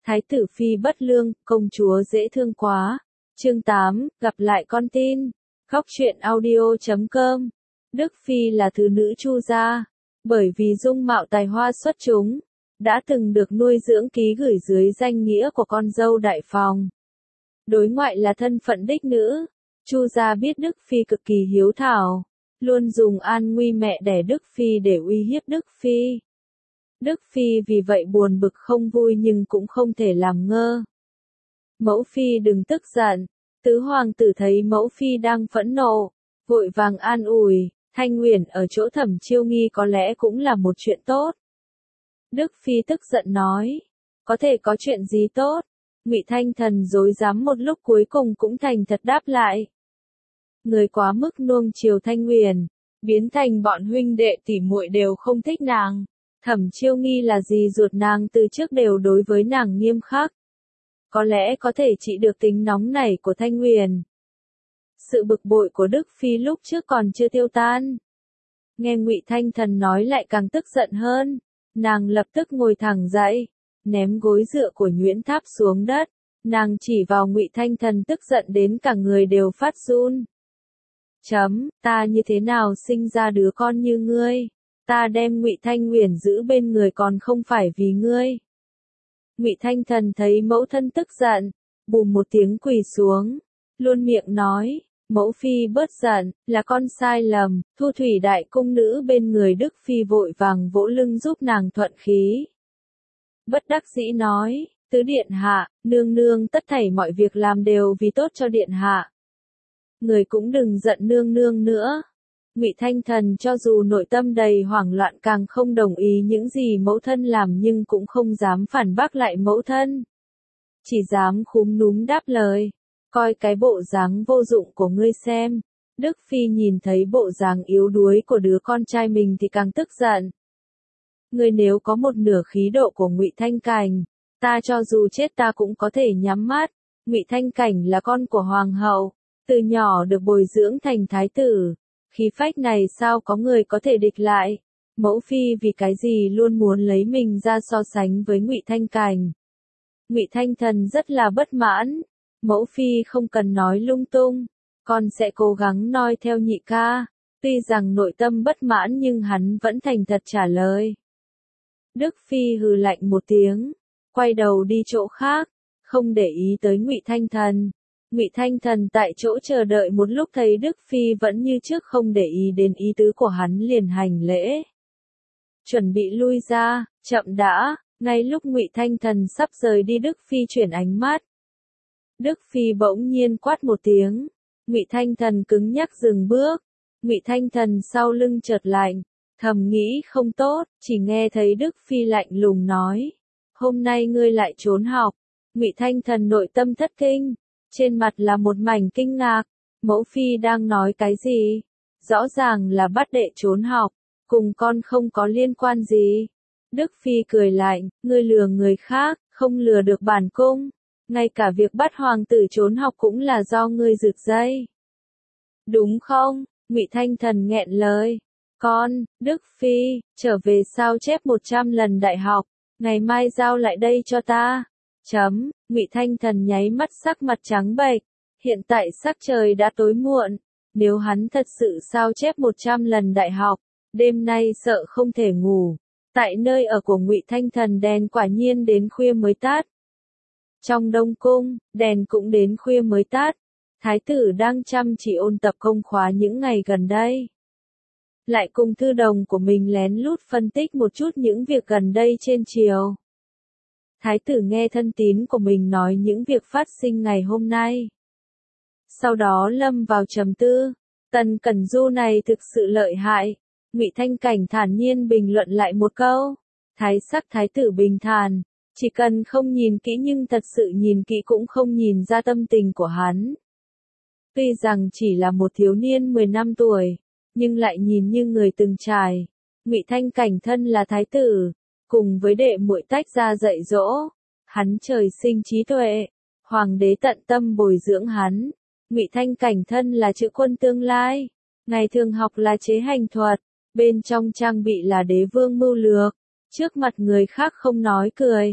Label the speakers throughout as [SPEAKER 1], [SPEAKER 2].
[SPEAKER 1] Thái tử phi bất lương, công chúa dễ thương quá. Chương 8, gặp lại con tin. Góc truyện audio.com. Đức phi là thứ nữ Chu gia, bởi vì dung mạo tài hoa xuất chúng, đã từng được nuôi dưỡng ký gửi dưới danh nghĩa của con dâu đại phòng. Đối ngoại là thân phận đích nữ. Chu gia biết Đức phi cực kỳ hiếu thảo, luôn dùng an nguy mẹ đẻ Đức phi để uy hiếp Đức phi. Đức phi vì vậy buồn bực không vui nhưng cũng không thể làm ngơ. Mẫu phi đừng tức giận. Tứ hoàng tử thấy mẫu phi đang phẫn nộ, vội vàng an ủi, Thanh Uyển ở chỗ Thẩm Chiêu Nghi có lẽ cũng là một chuyện tốt. Đức phi tức giận nói, có thể có chuyện gì tốt? Ngụy Thanh Thần rối rắm một lúc cuối cùng cũng thành thật đáp lại. Người quá mức nuông chiều Thanh Uyển, biến thành bọn huynh đệ tỉ muội đều không thích nàng. Thẩm Chiêu Nghi là dì ruột nàng từ trước đều đối với nàng nghiêm khắc. Có lẽ có thể trị được tính nóng nảy của Thanh Uyển. Sự bực bội của Đức phi lúc trước còn chưa tiêu tan. Nghe Ngụy Thanh Thần nói lại càng tức giận hơn, nàng lập tức ngồi thẳng dậy, ném gối dựa của Nhuyễn Tháp xuống đất, nàng chỉ vào Ngụy Thanh Thần tức giận đến cả người đều phát run. Ta như thế nào sinh ra đứa con như ngươi? Ta đem Ngụy Thanh Uyển giữ bên người còn không phải vì ngươi. Ngụy Thanh Thần thấy mẫu thân tức giận, bùm một tiếng quỳ xuống, luôn miệng nói, mẫu phi bớt giận, là con sai lầm. Thu Thủy đại cung nữ bên người Đức phi vội vàng vỗ lưng giúp nàng thuận khí. Bất đắc dĩ nói, tứ điện hạ, nương nương tất thảy mọi việc làm đều vì tốt cho điện hạ. Người cũng đừng giận nương nương nữa. Ngụy Thanh Thần cho dù nội tâm đầy hoảng loạn càng không đồng ý những gì mẫu thân làm nhưng cũng không dám phản bác lại mẫu thân. Chỉ dám khúm núm đáp lời, coi cái bộ dáng vô dụng của ngươi xem. Đức phi nhìn thấy bộ dáng yếu đuối của đứa con trai mình thì càng tức giận. Ngươi nếu có một nửa khí độ của Ngụy Thanh Cảnh, ta cho dù chết ta cũng có thể nhắm mắt. Ngụy Thanh Cảnh là con của hoàng hậu, từ nhỏ được bồi dưỡng thành thái tử. Khí phách này sao có người có thể địch lại? Mẫu phi vì cái gì luôn muốn lấy mình ra so sánh với Ngụy Thanh Cảnh? Ngụy Thanh Thần rất là bất mãn. Mẫu phi không cần nói lung tung, con sẽ cố gắng noi theo nhị ca. Tuy rằng nội tâm bất mãn nhưng hắn vẫn thành thật trả lời. Đức phi hừ lạnh một tiếng, quay đầu đi chỗ khác, không để ý tới Ngụy Thanh Thần. Ngụy Thanh Thần tại chỗ chờ đợi một lúc thấy Đức phi vẫn như trước không để ý đến ý tứ của hắn liền hành lễ. Chuẩn bị lui ra, chậm đã. Ngay lúc Ngụy Thanh Thần sắp rời đi Đức phi chuyển ánh mắt. Đức phi bỗng nhiên quát một tiếng. Ngụy Thanh Thần cứng nhắc dừng bước. Ngụy Thanh Thần sau lưng chợt lạnh, thầm nghĩ không tốt, chỉ nghe thấy Đức phi lạnh lùng nói: "Hôm nay ngươi lại trốn học." Ngụy Thanh Thần nội tâm thất kinh, trên mặt là một mảnh kinh ngạc. Mẫu phi đang nói cái gì? Rõ ràng là bắt đệ trốn học, cùng con không có liên quan gì. Đức phi cười lạnh, ngươi lừa người khác, không lừa được bản cung. Ngay cả việc bắt hoàng tử trốn học cũng là do ngươi rực dây. Đúng không? Ngụy Thanh Thần nghẹn lời. Con, Đức phi, trở về sao chép 100 lần đại học, ngày mai giao lại đây cho ta. Ngụy Thanh Thần nháy mắt sắc mặt trắng bệch. Hiện tại sắc trời đã tối muộn, nếu hắn thật sự sao chép 100 lần đại học, đêm nay sợ không thể ngủ. Tại nơi ở của Ngụy Thanh Thần đèn quả nhiên đến khuya mới tắt. Trong Đông cung, đèn cũng đến khuya mới tắt. Thái tử đang chăm chỉ ôn tập công khóa những ngày gần đây. Lại cùng thư đồng của mình lén lút phân tích một chút những việc gần đây trên triều. Thái tử nghe thân tín của mình nói những việc phát sinh ngày hôm nay. Sau đó lâm vào trầm tư. Tần Cẩn Du này thực sự lợi hại. Ngụy Thanh Cảnh thản nhiên bình luận lại một câu. Thái sắc thái tử bình thản, chỉ cần không nhìn kỹ nhưng thật sự nhìn kỹ cũng không nhìn ra tâm tình của hắn. Tuy rằng chỉ là một thiếu niên 10 năm tuổi, nhưng lại nhìn như người từng trải. Ngụy Thanh Cảnh thân là thái tử, cùng với đệ muội tách ra dạy dỗ. Hắn trời sinh trí tuệ, hoàng đế tận tâm bồi dưỡng hắn. Ngụy Thanh Cảnh thân là chữ quân tương lai, ngày thường học là chế hành thuật, bên trong trang bị là đế vương mưu lược. Trước mặt người khác không nói cười,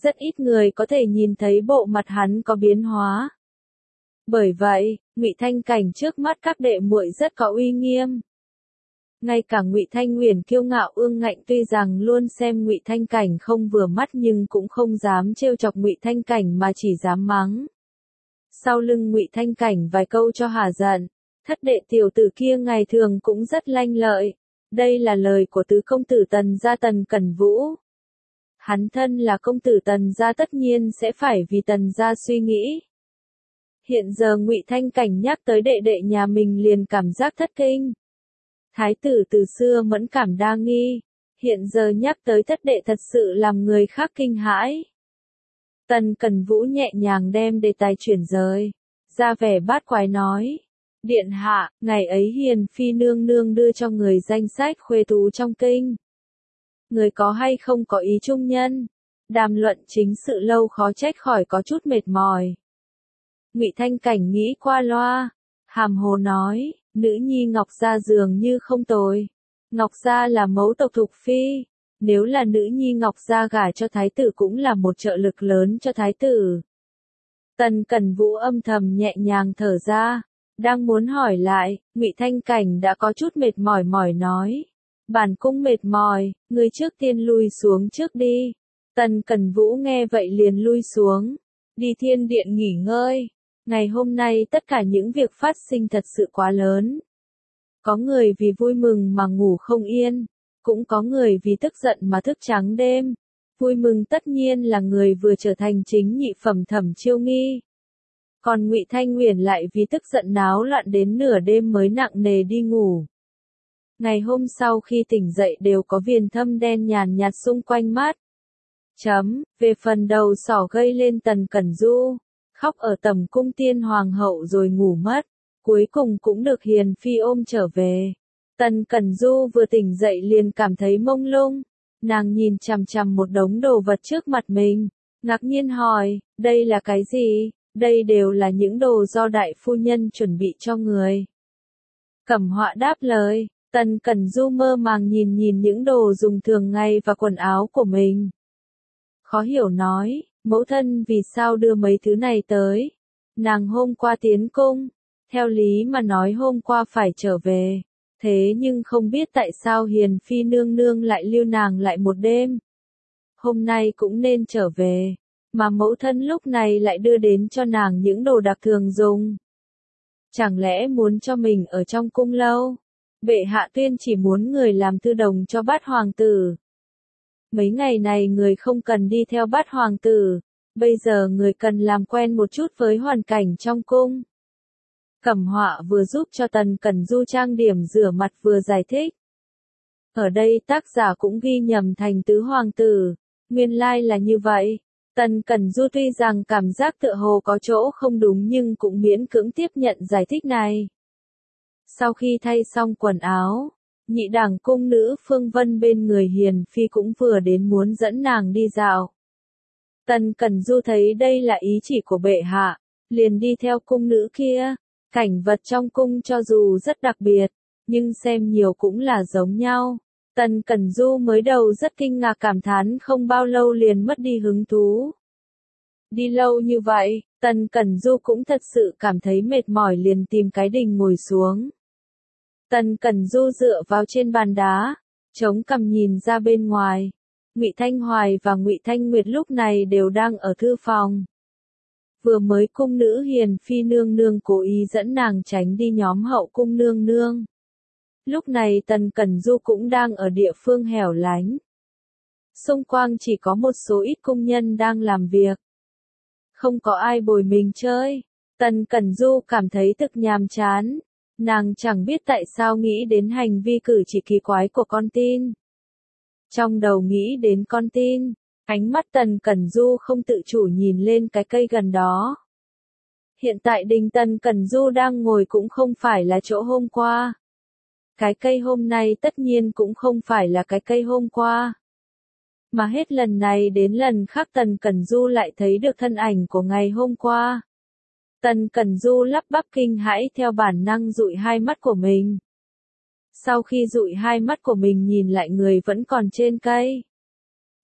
[SPEAKER 1] Rất ít người có thể nhìn thấy bộ mặt hắn có biến hóa. Bởi vậy, Ngụy Thanh Cảnh trước mắt các đệ muội rất có uy nghiêm. Ngay cả Ngụy Thanh Huyền kiêu ngạo ương ngạnh tuy rằng luôn xem Ngụy Thanh Cảnh không vừa mắt nhưng cũng không dám trêu chọc Ngụy Thanh Cảnh mà chỉ dám mắng. Sau lưng Ngụy Thanh Cảnh vài câu cho hả giận, thất đệ tiểu tử kia ngày thường cũng rất lanh lợi. Đây là lời của tứ công tử Tần gia Tần Cẩn Vũ. Hắn thân là công tử Tần gia tất nhiên sẽ phải vì Tần gia suy nghĩ. Hiện giờ Ngụy Thanh Cảnh nhắc tới đệ đệ nhà mình liền cảm giác thất kinh. Thái tử từ xưa mẫn cảm đa nghi, hiện giờ nhắc tới thất đệ thật sự làm người khác kinh hãi. Tần Cẩn Vũ nhẹ nhàng đem đề tài chuyển rời, ra vẻ bát quái nói. Điện hạ, ngày ấy Hiền Phi nương nương đưa cho người danh sách khuê tú trong kinh. Người có hay không có ý trung nhân? Đàm luận chính sự lâu khó trách khỏi có chút mệt mỏi. Ngụy Thanh Cảnh nghĩ qua loa, hàm hồ nói, nữ nhi Ngọc Gia dường như không tồi. Ngọc Gia là mẫu tộc Thục Phi, nếu là nữ nhi Ngọc Gia gả cho thái tử cũng là một trợ lực lớn cho thái tử. Tần Cẩn Vũ âm thầm nhẹ nhàng thở ra, đang muốn hỏi lại, Ngụy Thanh Cảnh đã có chút mệt mỏi nói. Bản cung mệt mỏi, ngươi trước tiên lui xuống trước đi. Tần Cẩn Vũ nghe vậy liền lui xuống, đi thiên điện nghỉ ngơi. Ngày hôm nay tất cả những việc phát sinh thật sự quá lớn. Có người vì vui mừng mà ngủ không yên, cũng có người vì tức giận mà thức trắng đêm. Vui mừng tất nhiên là người vừa trở thành chính nhị phẩm Thẩm Chiêu Nghi. Còn Ngụy Thanh Huyền lại vì tức giận náo loạn đến nửa đêm mới nặng nề đi ngủ. Ngày hôm sau khi tỉnh dậy đều có viền thâm đen nhàn nhạt xung quanh mắt. Về phần đầu sỏ gây lên Tần Cẩn Du, khóc ở tầm cung tiên hoàng hậu rồi ngủ mất, cuối cùng cũng được Hiền Phi ôm trở về. Tần Cẩn Du vừa tỉnh dậy liền cảm thấy mông lung, nàng nhìn chằm chằm một đống đồ vật trước mặt mình, ngạc nhiên hỏi, đây là cái gì? Đây đều là những đồ do đại phu nhân chuẩn bị cho người. Cẩm Họa đáp lời. Tần Cẩn Du mơ màng nhìn những đồ dùng thường ngày và quần áo của mình. Khó hiểu nói, mẫu thân vì sao đưa mấy thứ này tới? Nàng hôm qua tiến cung, theo lý mà nói hôm qua phải trở về, thế nhưng không biết tại sao Hiền Phi nương nương lại lưu nàng lại một đêm. Hôm nay cũng nên trở về, mà mẫu thân lúc này lại đưa đến cho nàng những đồ đặc thường dùng. Chẳng lẽ muốn cho mình ở trong cung lâu? Bệ hạ tuyên chỉ muốn người làm thư đồng cho Bát hoàng tử. Mấy ngày này người không cần đi theo Bát hoàng tử, bây giờ người cần làm quen một chút với hoàn cảnh trong cung. Cẩm Họa vừa giúp cho Tần Cẩn Du trang điểm rửa mặt vừa giải thích. Ở đây tác giả cũng ghi nhầm thành tứ hoàng tử, nguyên lai là như vậy. Tần Cẩn Du tuy rằng cảm giác tựa hồ có chỗ không đúng nhưng cũng miễn cưỡng tiếp nhận giải thích này. Sau khi thay xong quần áo, nhị đẳng cung nữ Phương Vân bên người Hiền Phi cũng vừa đến muốn dẫn nàng đi dạo. Tần Cẩn Du thấy đây là ý chỉ của bệ hạ, liền đi theo cung nữ kia. Cảnh vật trong cung cho dù rất đặc biệt, nhưng xem nhiều cũng là giống nhau. Tần Cẩn Du mới đầu rất kinh ngạc cảm thán không bao lâu liền mất đi hứng thú. Đi lâu như vậy, Tần Cẩn Du cũng thật sự cảm thấy mệt mỏi liền tìm cái đình ngồi xuống. Tần Cẩn Du dựa vào trên bàn đá, chống cằm nhìn ra bên ngoài. Ngụy Thanh Hoài và Ngụy Thanh Nguyệt lúc này đều đang ở thư phòng. Vừa mới cung nữ Hiền Phi nương nương cố ý dẫn nàng tránh đi nhóm hậu cung nương nương. Lúc này Tần Cẩn Du cũng đang ở địa phương hẻo lánh. Xung quanh chỉ có một số ít cung nhân đang làm việc. Không có ai bồi mình chơi. Tần Cẩn Du cảm thấy thực nhàm chán. Nàng chẳng biết tại sao nghĩ đến hành vi cử chỉ kỳ quái của con tin. Trong đầu nghĩ đến con tin, ánh mắt Tần Cẩn Du không tự chủ nhìn lên cái cây gần đó. Hiện tại đình Tần Cẩn Du đang ngồi cũng không phải là chỗ hôm qua. Cái cây hôm nay tất nhiên cũng không phải là cái cây hôm qua. Mà hết lần này đến lần khác Tần Cẩn Du lại thấy được thân ảnh của ngày hôm qua. Tần Cẩn Du lắp bắp kinh hãi theo bản năng dụi hai mắt của mình. Sau khi dụi hai mắt của mình nhìn lại người vẫn còn trên cây.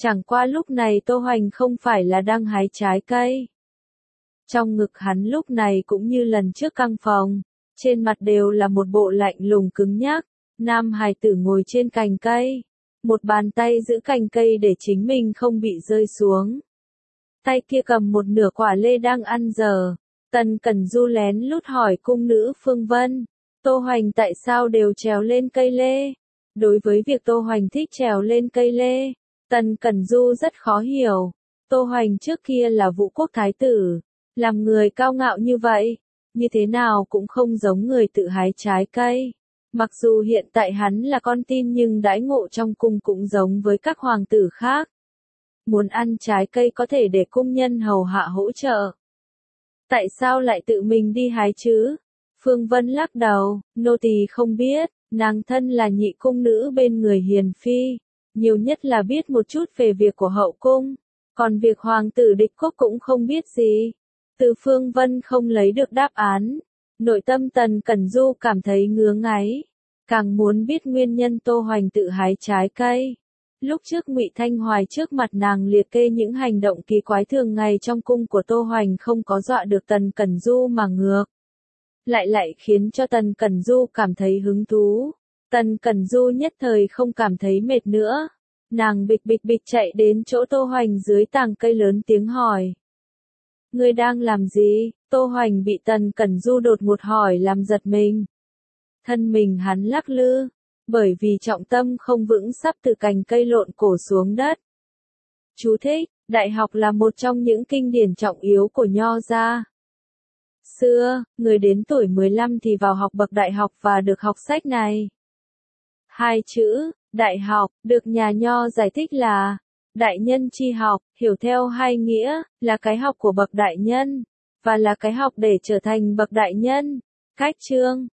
[SPEAKER 1] Chẳng qua lúc này Tô Hoành không phải là đang hái trái cây. Trong ngực hắn lúc này cũng như lần trước căng phòng, trên mặt đều là một bộ lạnh lùng cứng nhắc, nam hài tử ngồi trên cành cây, một bàn tay giữ cành cây để chính mình không bị rơi xuống. Tay kia cầm một nửa quả lê đang ăn dở. Tần Cẩn Du lén lút hỏi cung nữ Phương Vân, Tô Hoành tại sao đều trèo lên cây lê? Đối với việc Tô Hoành thích trèo lên cây lê, Tần Cẩn Du rất khó hiểu. Tô Hoành trước kia là Vũ Quốc Thái tử, làm người cao ngạo như vậy, như thế nào cũng không giống người tự hái trái cây. Mặc dù hiện tại hắn là con tin nhưng đãi ngộ trong cung cũng giống với các hoàng tử khác. Muốn ăn trái cây có thể để cung nhân hầu hạ hỗ trợ. Tại sao lại tự mình đi hái chứ? Phương Vân lắc đầu, nô tỳ không biết, nàng thân là nhị cung nữ bên người hiền phi, nhiều nhất là biết một chút về việc của hậu cung, còn việc hoàng tử địch quốc cũng không biết gì. Từ Phương Vân không lấy được đáp án, nội tâm Tần Cẩn Du cảm thấy ngứa ngáy, càng muốn biết nguyên nhân Tô Hoành tự hái trái cây. Lúc trước Ngụy Thanh Hoài trước mặt nàng liệt kê những hành động kỳ quái thường ngày trong cung của Tô Hoành không có dọa được Tần Cẩn Du mà ngược lại khiến cho Tần Cẩn Du cảm thấy hứng thú. Tần Cẩn Du nhất thời không cảm thấy mệt nữa. Nàng bịch bịch bịch chạy đến chỗ Tô Hoành dưới tàng cây lớn tiếng hỏi. Ngươi đang làm gì? Tô Hoành bị Tần Cẩn Du đột ngột hỏi làm giật mình. Thân mình hắn lắc lư, bởi vì trọng tâm không vững sắp từ cành cây lộn cổ xuống đất. Chú thích, đại học là một trong những kinh điển trọng yếu của Nho gia. Xưa, người đến tuổi 15 thì vào học bậc đại học và được học sách này. Hai chữ, đại học, được nhà Nho giải thích là đại nhân chi học, hiểu theo hai nghĩa, là cái học của bậc đại nhân, và là cái học để trở thành bậc đại nhân. Cách chương